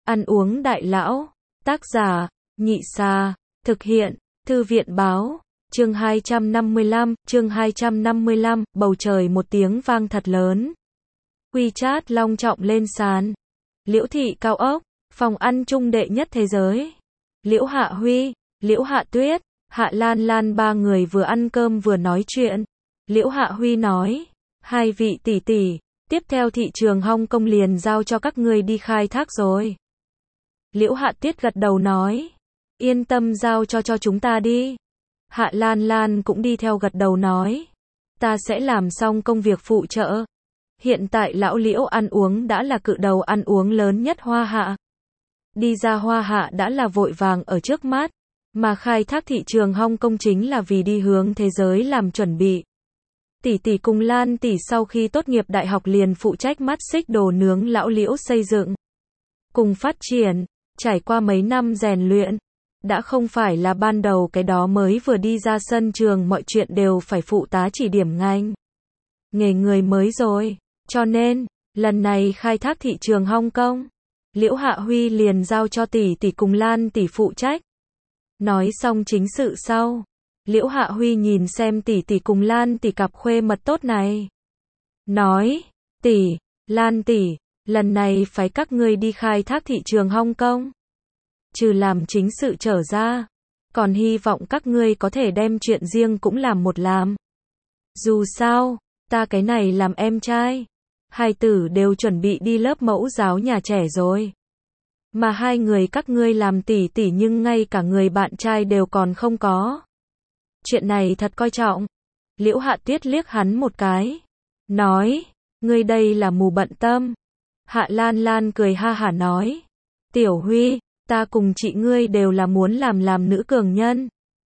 Ăn uống đại lão. Tác giả, Nhị Xà. Thực hiện, Thư viện báo. Chương 255, bầu trời một tiếng vang thật lớn. WeChat long trọng lên sàn. Liễu thị cao ốc, phòng ăn chung đệ nhất thế giới. Liễu Hạ Huy, Liễu Hạ Tuyết, Hạ Lan Lan ba người vừa ăn cơm vừa nói chuyện. Liễu Hạ Huy nói, hai vị tỷ tỷ, tiếp theo thị trường Hong Kong liền giao cho các ngươi đi khai thác rồi. Liễu Hạ Tuyết gật đầu nói, yên tâm giao cho chúng ta đi. Hạ Lan Lan cũng đi theo gật đầu nói, ta sẽ làm xong công việc phụ trợ. Hiện tại lão Liễu ăn uống đã là cự đầu ăn uống lớn nhất Hoa Hạ. Đi ra Hoa Hạ đã là vội vàng ở trước mắt, mà khai thác thị trường Hong Kong chính là vì đi hướng thế giới làm chuẩn bị. Tỷ tỷ cùng Lan tỷ sau khi tốt nghiệp đại học liền phụ trách mắt xích đồ nướng lão Liễu xây dựng. Cùng phát triển, trải qua mấy năm rèn luyện, đã không phải là ban đầu cái đó mới vừa đi ra sân trường mọi chuyện đều phải phụ tá chỉ điểm ngành nghề người mới rồi. Cho nên, lần này khai thác thị trường Hong Kong, Liễu Hạ Huy liền giao cho tỷ tỷ cùng Lan tỷ phụ trách. Nói xong chính sự sau, Liễu Hạ Huy nhìn xem tỷ tỷ cùng Lan tỷ cặp khuê mật tốt này. Nói, tỷ, Lan tỷ, lần này phải các ngươi đi khai thác thị trường Hong Kong. Trừ làm chính sự trở ra, còn hy vọng các ngươi có thể đem chuyện riêng cũng làm một làm. Dù sao, ta cái này làm em trai, hai tử đều chuẩn bị đi lớp mẫu giáo nhà trẻ rồi. Mà hai người các ngươi làm tỷ tỷ nhưng ngay cả người bạn trai đều còn không có. Chuyện này thật coi trọng. Liễu Hạ Tuyết liếc hắn một cái. Nói, ngươi đây là mù bận tâm. Hạ Lan Lan cười ha hả nói. Tiểu Huy, ta cùng chị ngươi đều là muốn làm nữ cường nhân.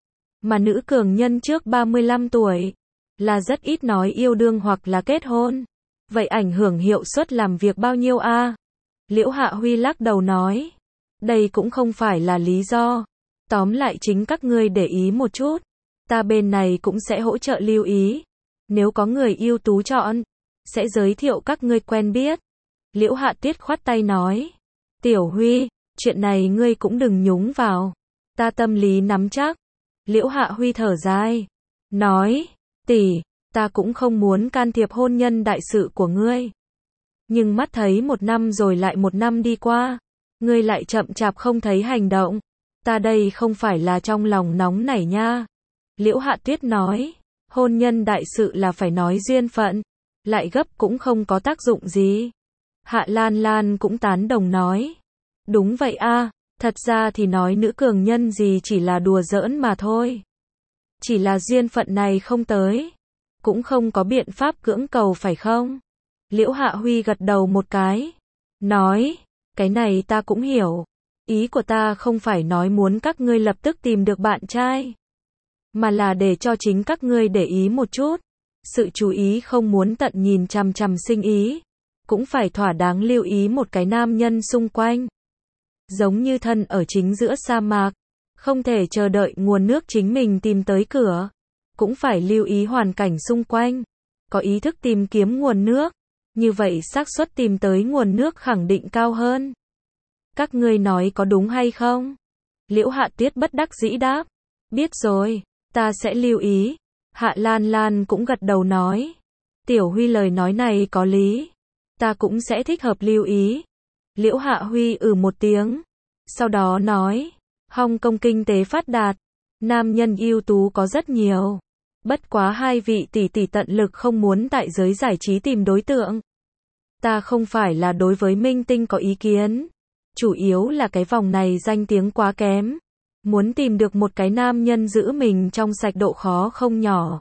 Mà nữ cường nhân trước 35 tuổi, là rất ít nói yêu đương hoặc là kết hôn. Vậy ảnh hưởng hiệu suất làm việc bao nhiêu a? Liễu Hạ Huy lắc đầu nói. Đây cũng không phải là lý do. Tóm lại chính các ngươi để ý một chút. Ta bên này cũng sẽ hỗ trợ lưu ý. Nếu có người ưu tú chọn, sẽ giới thiệu các ngươi quen biết. Liễu Hạ Tuyết khoát tay nói. Tiểu Huy, chuyện này ngươi cũng đừng nhúng vào. Ta tâm lý nắm chắc. Liễu Hạ Huy thở dài. Nói, tỷ, ta cũng không muốn can thiệp hôn nhân đại sự của ngươi. Nhưng mắt thấy một năm rồi lại một năm đi qua. Ngươi lại chậm chạp không thấy hành động. Ta đây không phải là trong lòng nóng nảy nha. Liễu Hạ Tuyết nói, hôn nhân đại sự là phải nói duyên phận, lại gấp cũng không có tác dụng gì. Hạ Lan Lan cũng tán đồng nói, đúng vậy a, thật ra thì nói nữ cường nhân gì chỉ là đùa giỡn mà thôi. Chỉ là duyên phận này không tới, cũng không có biện pháp cưỡng cầu phải không? Liễu Hạ Huy gật đầu một cái, nói, cái này ta cũng hiểu. Ý của ta không phải nói muốn các ngươi lập tức tìm được bạn trai, mà là để cho chính các ngươi để ý một chút. Sự chú ý không muốn tận nhìn chằm chằm sinh ý, cũng phải thỏa đáng lưu ý một cái nam nhân xung quanh. Giống như thân ở chính giữa sa mạc, không thể chờ đợi nguồn nước chính mình tìm tới cửa, cũng phải lưu ý hoàn cảnh xung quanh, có ý thức tìm kiếm nguồn nước, như vậy xác suất tìm tới nguồn nước khẳng định cao hơn. Các ngươi nói có đúng hay không? Liễu Hạ Tuyết bất đắc dĩ đáp, biết rồi, ta sẽ lưu ý. Hạ Lan Lan cũng gật đầu nói, Tiểu Huy lời nói này có lý, ta cũng sẽ thích hợp lưu ý. Liễu Hạ Huy một tiếng, sau đó nói, Hong Kong kinh tế phát đạt, nam nhân ưu tú có rất nhiều, bất quá hai vị tỷ tỷ tận lực không muốn tại giới giải trí tìm đối tượng. Ta không phải là đối với minh tinh có ý kiến, chủ yếu là cái vòng này danh tiếng quá kém, muốn tìm được một cái nam nhân giữ mình trong sạch độ khó không nhỏ.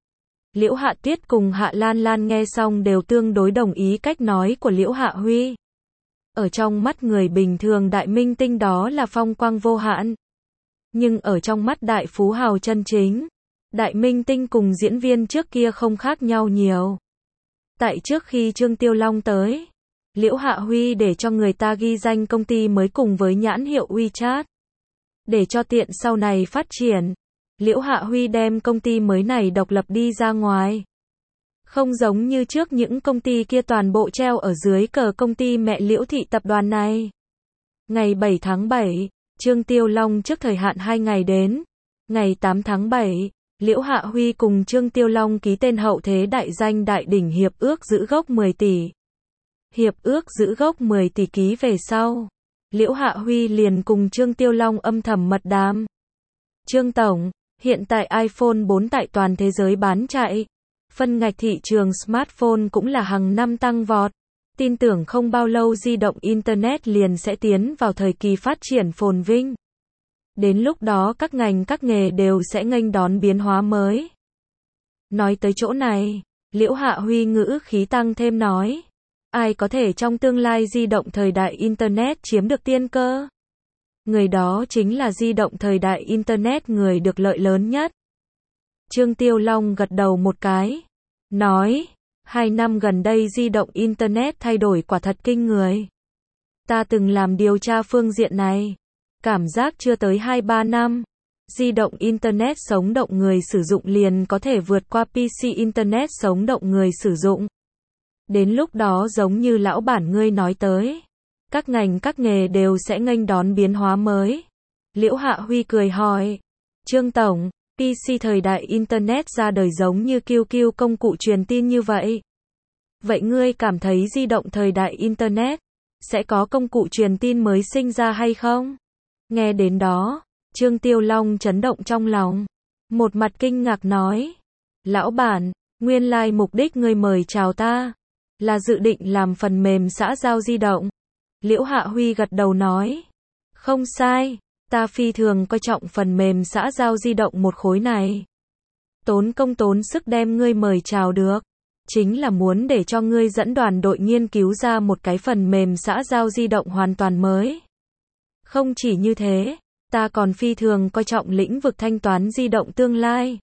Liễu Hạ Tuyết cùng Hạ Lan Lan nghe xong đều tương đối đồng ý cách nói của Liễu Hạ Huy. Ở trong mắt người bình thường đại minh tinh đó là phong quang vô hạn. Nhưng ở trong mắt đại phú hào chân chính, đại minh tinh cùng diễn viên trước kia không khác nhau nhiều. Tại trước khi Trương Tiêu Long tới, Liễu Hạ Huy để cho người ta ghi danh công ty mới cùng với nhãn hiệu WeChat. Để cho tiện sau này phát triển, Liễu Hạ Huy đem công ty mới này độc lập đi ra ngoài. Không giống như trước những công ty kia toàn bộ treo ở dưới cờ công ty mẹ Liễu thị tập đoàn này. Ngày 7 tháng 7, Trương Tiêu Long trước thời hạn 2 ngày đến. Ngày 8 tháng 7, Liễu Hạ Huy cùng Trương Tiêu Long ký tên hậu thế đại danh đại đỉnh hiệp ước giữ gốc 10 tỷ. Hiệp ước giữ gốc 10 tỷ ký về sau, Liễu Hạ Huy liền cùng Trương Tiêu Long âm thầm mật đàm. Trương Tổng, hiện tại iPhone 4 tại toàn thế giới bán chạy. Phân ngạch thị trường smartphone cũng là hàng năm tăng vọt. Tin tưởng không bao lâu di động Internet liền sẽ tiến vào thời kỳ phát triển phồn vinh. Đến lúc đó các ngành các nghề đều sẽ nghênh đón biến hóa mới. Nói tới chỗ này, Liễu Hạ Huy ngữ khí tăng thêm nói. Ai có thể trong tương lai di động thời đại Internet chiếm được tiên cơ? Người đó chính là di động thời đại Internet người được lợi lớn nhất. Trương Tiêu Long gật đầu một cái. Nói, 2 năm gần đây di động Internet thay đổi quả thật kinh người. Ta từng làm điều tra phương diện này. Cảm giác chưa tới 2-3 năm, di động Internet sống động người sử dụng liền có thể vượt qua PC Internet sống động người sử dụng. Đến lúc đó giống như lão bản ngươi nói tới, các ngành các nghề đều sẽ nghênh đón biến hóa mới. Liễu Hạ Huy cười hỏi, Trương Tổng, PC thời đại Internet ra đời giống như QQ công cụ truyền tin như vậy. Vậy ngươi cảm thấy di động thời đại Internet sẽ có công cụ truyền tin mới sinh ra hay không? Nghe đến đó, Trương Tiêu Long chấn động trong lòng. Một mặt kinh ngạc nói, lão bản, nguyên lai mục đích ngươi mời chào ta là dự định làm phần mềm xã giao di động. Liễu Hạ Huy gật đầu nói, không sai, ta phi thường coi trọng phần mềm xã giao di động một khối này. Tốn công tốn sức đem ngươi mời chào được, chính là muốn để cho ngươi dẫn đoàn đội nghiên cứu ra một cái phần mềm xã giao di động hoàn toàn mới. Không chỉ như thế, ta còn phi thường coi trọng lĩnh vực thanh toán di động tương lai.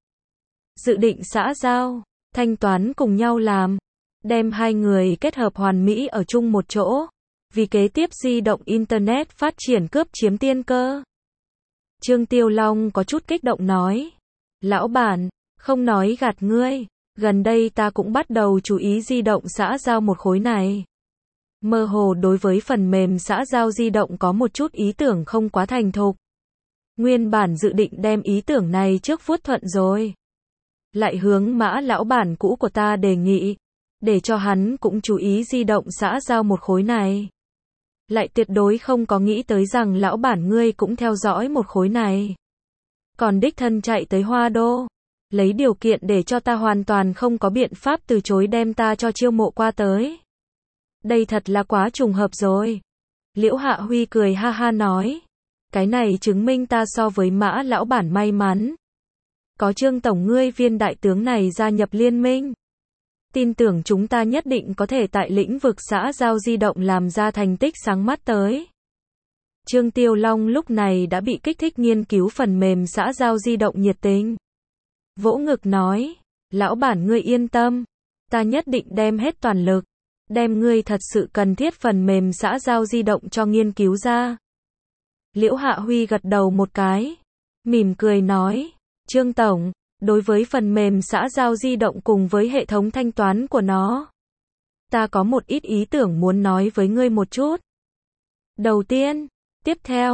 Dự định xã giao, thanh toán cùng nhau làm, đem hai người kết hợp hoàn mỹ ở chung một chỗ, vì kế tiếp di động Internet phát triển cướp chiếm tiên cơ. Trương Tiêu Long có chút kích động nói, lão bản, không nói gạt ngươi, gần đây ta cũng bắt đầu chú ý di động xã giao một khối này. Mơ hồ đối với phần mềm xã giao di động có một chút ý tưởng không quá thành thục. Nguyên bản dự định đem ý tưởng này trước vuốt thuận rồi. Lại hướng Mã lão bản cũ của ta đề nghị, để cho hắn cũng chú ý di động xã giao một khối này. Lại tuyệt đối không có nghĩ tới rằng lão bản ngươi cũng theo dõi một khối này. Còn đích thân chạy tới Hoa Đô, lấy điều kiện để cho ta hoàn toàn không có biện pháp từ chối đem ta cho chiêu mộ qua tới. Đây thật là quá trùng hợp rồi. Liễu Hạ Huy cười ha ha nói, cái này chứng minh ta so với Mã lão bản may mắn. Có Trương tổng ngươi viên đại tướng này gia nhập liên minh. Tin tưởng chúng ta nhất định có thể tại lĩnh vực xã giao di động làm ra thành tích sáng mắt tới. Trương Tiêu Long lúc này đã bị kích thích nghiên cứu phần mềm xã giao di động nhiệt tình. Vỗ ngực nói, lão bản ngươi yên tâm, ta nhất định đem hết toàn lực, đem ngươi thật sự cần thiết phần mềm xã giao di động cho nghiên cứu ra. Liễu Hạ Huy gật đầu một cái, mỉm cười nói, Trương tổng, đối với phần mềm xã giao di động cùng với hệ thống thanh toán của nó, ta có một ít ý tưởng muốn nói với ngươi một chút. Đầu tiên, tiếp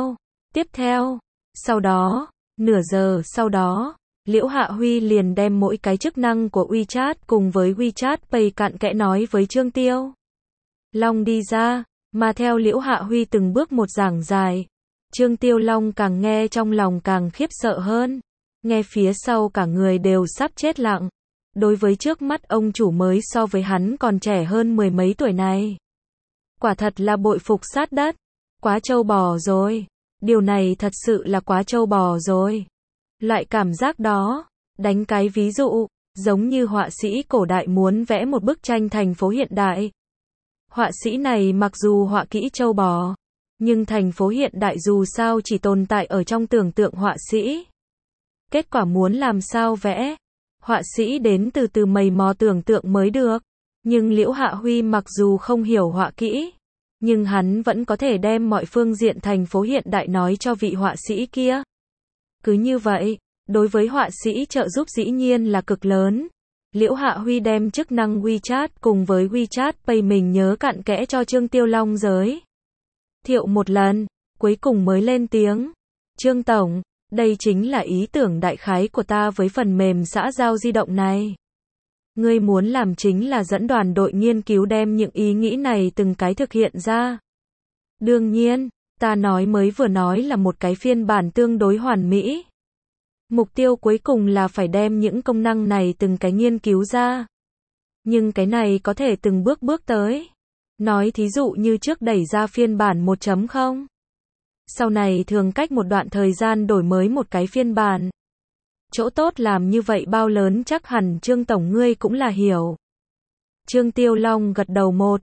theo, sau đó, nửa giờ sau đó, Liễu Hạ Huy liền đem mỗi cái chức năng của WeChat cùng với WeChat Pay cặn kẽ nói với Trương Tiêu Long đi ra, mà theo Liễu Hạ Huy từng bước một giảng giải, Trương Tiêu Long càng nghe trong lòng càng khiếp sợ hơn, nghe phía sau cả người đều sắp chết lặng. Đối với trước mắt ông chủ mới so với hắn còn trẻ hơn 10 mấy tuổi này, quả thật là bội phục sát đất, quá trâu bò rồi, điều này thật sự là quá trâu bò rồi. Loại cảm giác đó, đánh cái ví dụ, giống như họa sĩ cổ đại muốn vẽ một bức tranh thành phố hiện đại. Họa sĩ này mặc dù họa kỹ trâu bò, nhưng thành phố hiện đại dù sao chỉ tồn tại ở trong tưởng tượng họa sĩ. Kết quả muốn làm sao vẽ, họa sĩ đến từ từ mày mò tưởng tượng mới được. Nhưng Liễu Hạ Huy mặc dù không hiểu họa kỹ, nhưng hắn vẫn có thể đem mọi phương diện thành phố hiện đại nói cho vị họa sĩ kia. Cứ như vậy, đối với họa sĩ trợ giúp dĩ nhiên là cực lớn. Liễu Hạ Huy đem chức năng WeChat cùng với WeChat Pay mình nhớ cặn kẽ cho Trương Tiêu Long giới thiệu một lần. cuối cùng mới lên tiếng. Trương Tổng, đây chính là ý tưởng đại khái của ta với phần mềm xã giao di động này. Ngươi muốn làm chính là dẫn đoàn đội nghiên cứu đem những ý nghĩ này từng cái thực hiện ra. Đương nhiên, ta mới vừa nói là một cái phiên bản tương đối hoàn mỹ. Mục tiêu cuối cùng là phải đem những công năng này từng cái nghiên cứu ra. Nhưng cái này có thể từng bước tới. Nói thí dụ như trước đẩy ra phiên bản 1.0. Sau này thường cách một đoạn thời gian đổi mới một cái phiên bản. Chỗ tốt làm như vậy bao lớn chắc hẳn Trương Tổng ngươi cũng là hiểu. Trương Tiêu Long gật đầu một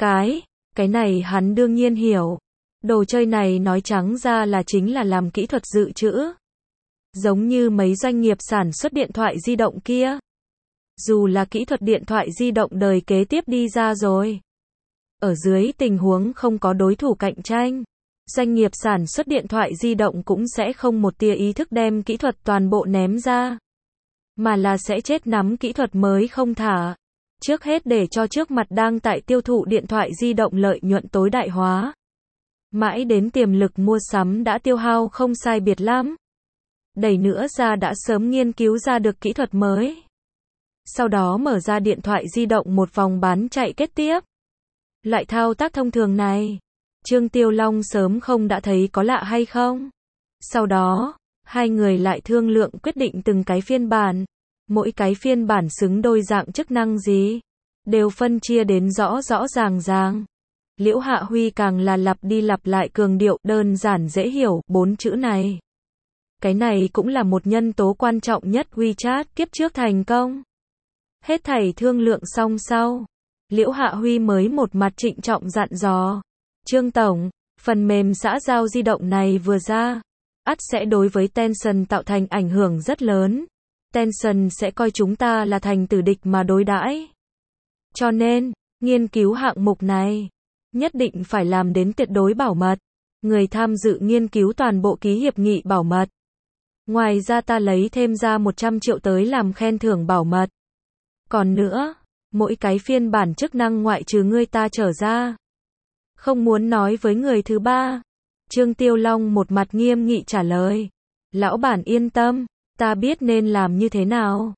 cái này hắn đương nhiên hiểu. Đồ chơi này nói trắng ra là chính là làm kỹ thuật dự trữ. Giống như mấy doanh nghiệp sản xuất điện thoại di động kia. Dù là kỹ thuật điện thoại di động đời kế tiếp đi ra rồi. Ở dưới tình huống không có đối thủ cạnh tranh, doanh nghiệp sản xuất điện thoại di động cũng sẽ không một tia ý thức đem kỹ thuật toàn bộ ném ra. Mà là sẽ chết nắm kỹ thuật mới không thả. Trước hết để cho trước mặt đang tại tiêu thụ điện thoại di động lợi nhuận tối đại hóa. Mãi đến tiềm lực mua sắm đã tiêu hao không sai biệt lắm. Đẩy nữa ra đã sớm nghiên cứu ra được kỹ thuật mới. Sau đó mở ra điện thoại di động một vòng bán chạy kết tiếp. Loại thao tác thông thường này, Trương Tiêu Long sớm không đã thấy có lạ hay không? Sau đó, hai người lại thương lượng quyết định từng cái phiên bản. Mỗi cái phiên bản xứng đôi dạng chức năng gì, đều phân chia đến rõ ràng. Liễu Hạ Huy càng là lặp đi lặp lại cường điệu đơn giản dễ hiểu 4 chữ này. Cái này cũng là một nhân tố quan trọng nhất WeChat kiếp trước thành công. Hết thảy thương lượng xong sau, Liễu Hạ Huy mới một mặt trịnh trọng dặn dò. Trương Tổng, phần mềm xã giao di động này vừa ra, ắt sẽ đối với Tencent tạo thành ảnh hưởng rất lớn. Tencent sẽ coi chúng ta là thành tử địch mà đối đãi. Cho nên, nghiên cứu hạng mục này, nhất định phải làm đến tuyệt đối bảo mật. Người tham dự nghiên cứu toàn bộ ký hiệp nghị bảo mật. Ngoài ra ta lấy thêm ra 100 triệu tới làm khen thưởng bảo mật. Còn nữa, mỗi cái phiên bản chức năng ngoại trừ ngươi ta trở ra. Không muốn nói với người thứ ba. Trương Tiêu Long một mặt nghiêm nghị trả lời. Lão bản yên tâm, ta biết nên làm như thế nào.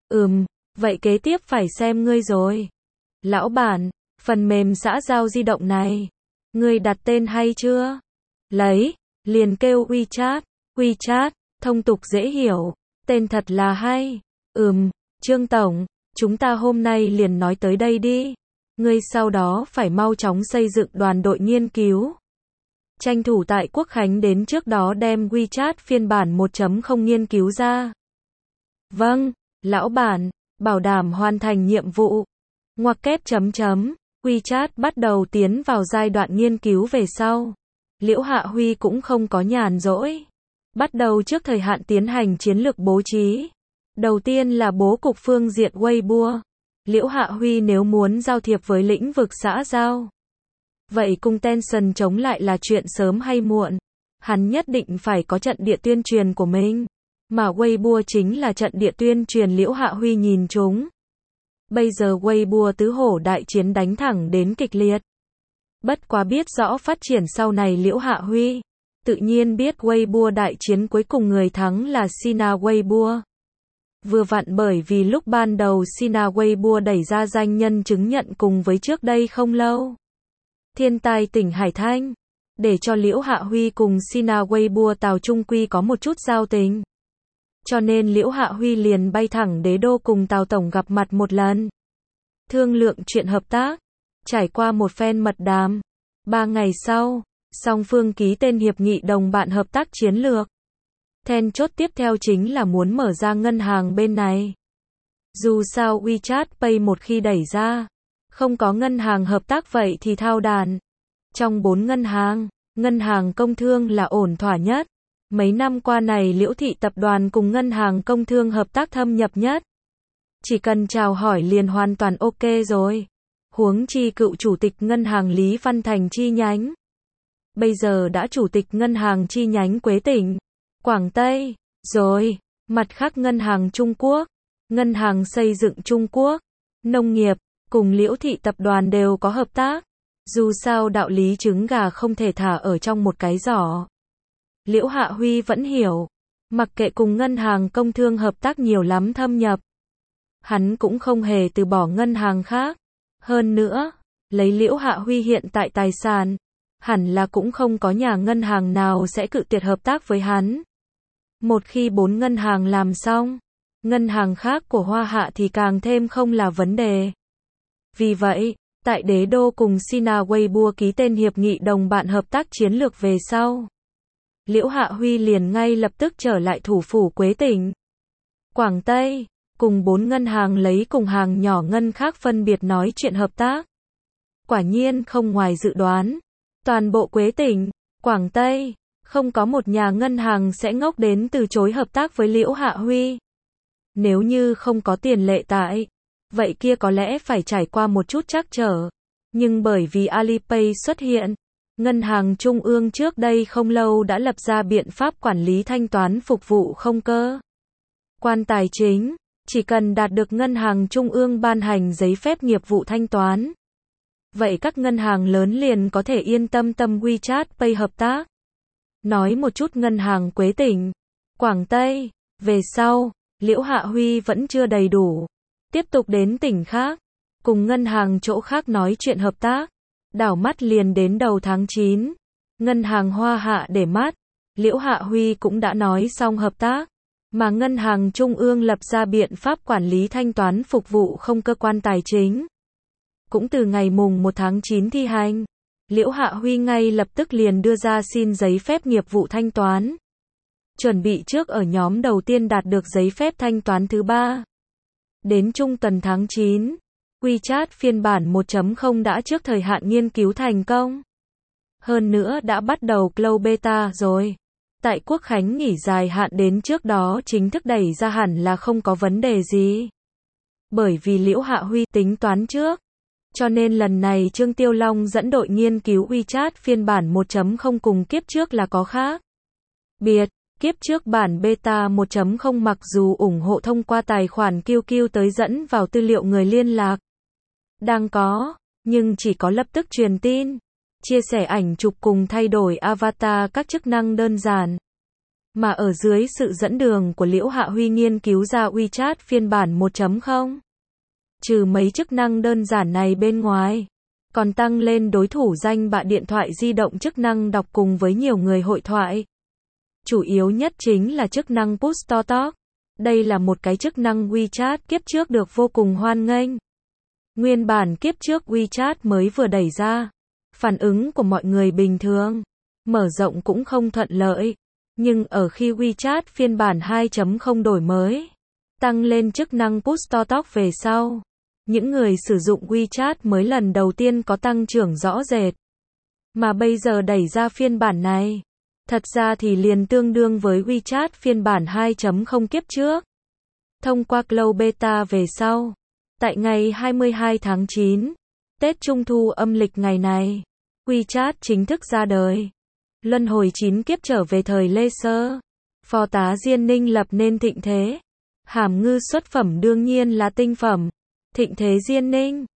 Vậy kế tiếp phải xem ngươi rồi. Lão bản, phần mềm xã giao di động này, ngươi đặt tên hay chưa? Liền kêu WeChat. WeChat, thông tục dễ hiểu, tên thật là hay. Trương Tổng, chúng ta hôm nay liền nói tới đây đi. Ngươi sau đó phải mau chóng xây dựng đoàn đội nghiên cứu. Tranh thủ tại Quốc Khánh đến trước đó đem WeChat phiên bản 1.0 nghiên cứu ra. Vâng, lão bản, bảo đảm hoàn thành nhiệm vụ. Ngoặc kép chấm. WeChat bắt đầu tiến vào giai đoạn nghiên cứu về sau. Liễu Hạ Huy cũng không có nhàn rỗi. Bắt đầu trước thời hạn tiến hành chiến lược bố trí. Đầu tiên là bố cục phương diện Weibo. Liễu Hạ Huy nếu muốn giao thiệp với lĩnh vực xã giao, vậy cùng Tencent chống lại là chuyện sớm hay muộn. Hắn nhất định phải có trận địa tuyên truyền của mình. Mà Weibo chính là trận địa tuyên truyền Liễu Hạ Huy nhìn chúng. Bây giờ Weibo tứ hổ đại chiến đánh thẳng đến kịch liệt. Bất quá biết rõ phát triển sau này Liễu Hạ Huy, tự nhiên biết Weibo đại chiến cuối cùng người thắng là Sina Weibo. Vừa vặn bởi vì lúc ban đầu Sina Weibo đẩy ra danh nhân chứng nhận cùng với trước đây không lâu. Thiên tai tỉnh Hải Thanh, để cho Liễu Hạ Huy cùng Sina Weibo Tào Trung Quy có một chút giao tình. Cho nên Liễu Hạ Huy liền bay thẳng Đế Đô cùng Tào Tổng gặp mặt một lần. Thương lượng chuyện hợp tác. Trải qua một phen mật đàm. 3 ngày sau, song phương ký tên hiệp nghị đồng bạn hợp tác chiến lược. Then chốt tiếp theo chính là muốn mở ra ngân hàng bên này. Dù sao WeChat Pay một khi đẩy ra, không có ngân hàng hợp tác vậy thì thao đàn. Trong 4 ngân hàng công thương là ổn thỏa nhất. Mấy năm qua này Liễu Thị Tập đoàn cùng ngân hàng công thương hợp tác thâm nhập nhất. Chỉ cần chào hỏi liền hoàn toàn ok rồi. Huống chi cựu chủ tịch ngân hàng Lý Văn Thành chi nhánh. Bây giờ đã chủ tịch ngân hàng chi nhánh Quế Tỉnh, Quảng Tây, rồi. Mặt khác ngân hàng Trung Quốc, ngân hàng xây dựng Trung Quốc, nông nghiệp, cùng Liễu Thị Tập đoàn đều có hợp tác. Dù sao đạo lý trứng gà không thể thả ở trong một cái giỏ. Liễu Hạ Huy vẫn hiểu, mặc kệ cùng ngân hàng công thương hợp tác nhiều lắm thâm nhập, hắn cũng không hề từ bỏ ngân hàng khác. Hơn nữa, lấy Liễu Hạ Huy hiện tại tài sản, hẳn là cũng không có nhà ngân hàng nào sẽ cự tuyệt hợp tác với hắn. Một khi 4 ngân hàng làm xong, ngân hàng khác của Hoa Hạ thì càng thêm không là vấn đề. Vì vậy, tại Đế Đô cùng Sina Weibo ký tên hiệp nghị đồng bạn hợp tác chiến lược về sau, Liễu Hạ Huy liền ngay lập tức trở lại thủ phủ Quế tỉnh, Quảng Tây, cùng 4 ngân hàng lấy cùng hàng nhỏ ngân khác phân biệt nói chuyện hợp tác. Quả nhiên không ngoài dự đoán, toàn bộ Quế tỉnh, Quảng Tây, không có một nhà ngân hàng sẽ ngốc đến từ chối hợp tác với Liễu Hạ Huy. Nếu như không có tiền lệ tại, vậy kia có lẽ phải trải qua một chút trắc trở. Nhưng bởi vì Alipay xuất hiện, ngân hàng trung ương trước đây không lâu đã lập ra biện pháp quản lý thanh toán phục vụ không cơ quan tài chính, chỉ cần đạt được ngân hàng trung ương ban hành giấy phép nghiệp vụ thanh toán. Vậy các ngân hàng lớn liền có thể yên tâm WeChat Pay hợp tác. Nói một chút ngân hàng Quế tỉnh, Quảng Tây, về sau, Liễu Hạ Huy vẫn chưa đầy đủ. Tiếp tục đến tỉnh khác, cùng ngân hàng chỗ khác nói chuyện hợp tác. Đảo mắt liền đến đầu tháng 9, ngân hàng Hoa Hạ để mắt, Liễu Hạ Huy cũng đã nói xong hợp tác, mà ngân hàng trung ương lập ra biện pháp quản lý thanh toán phục vụ không cơ quan tài chính. Cũng từ ngày mùng 1 tháng 9 thi hành, Liễu Hạ Huy ngay lập tức liền đưa ra xin giấy phép nghiệp vụ thanh toán. Chuẩn bị trước ở nhóm đầu tiên đạt được giấy phép thanh toán thứ 3. Đến trung tuần tháng 9, WeChat phiên bản 1.0 đã trước thời hạn nghiên cứu thành công. Hơn nữa đã bắt đầu Cloud Beta rồi. Tại Quốc khánh nghỉ dài hạn đến trước đó chính thức đẩy ra hẳn là không có vấn đề gì. Bởi vì Liễu Hạ Huy tính toán trước. Cho nên lần này Trương Tiêu Long dẫn đội nghiên cứu WeChat phiên bản 1.0 cùng kiếp trước là có khác biệt. Kiếp trước bản beta 1.0 mặc dù ủng hộ thông qua tài khoản QQ tới dẫn vào tư liệu người liên lạc đang có, nhưng chỉ có lập tức truyền tin, chia sẻ ảnh chụp cùng thay đổi avatar các chức năng đơn giản. Mà ở dưới sự dẫn đường của Liễu Hạ Huy nghiên cứu ra WeChat phiên bản 1.0. Trừ mấy chức năng đơn giản này bên ngoài, còn tăng lên đối thủ danh bạ điện thoại di động chức năng đọc cùng với nhiều người hội thoại. Chủ yếu nhất chính là chức năng Push to Talk. Đây là một cái chức năng WeChat kiếp trước được vô cùng hoan nghênh. Nguyên bản kiếp trước WeChat mới vừa đẩy ra, phản ứng của mọi người bình thường, mở rộng cũng không thuận lợi. Nhưng ở khi WeChat phiên bản 2.0 đổi mới, tăng lên chức năng Push to Talk về sau, những người sử dụng WeChat mới lần đầu tiên có tăng trưởng rõ rệt. Mà bây giờ đẩy ra phiên bản này, thật ra thì liền tương đương với WeChat phiên bản 2.0 kiếp trước. Thông qua Cloud Beta về sau, tại ngày 22 tháng 9, Tết Trung Thu âm lịch ngày này, WeChat chính thức ra đời. Luân hồi 9 kiếp trở về thời Lê Sơ, Phó tá Diên Ninh lập nên thịnh thế. Hàm ngư xuất phẩm đương nhiên là tinh phẩm. Thịnh thế Diên Ninh,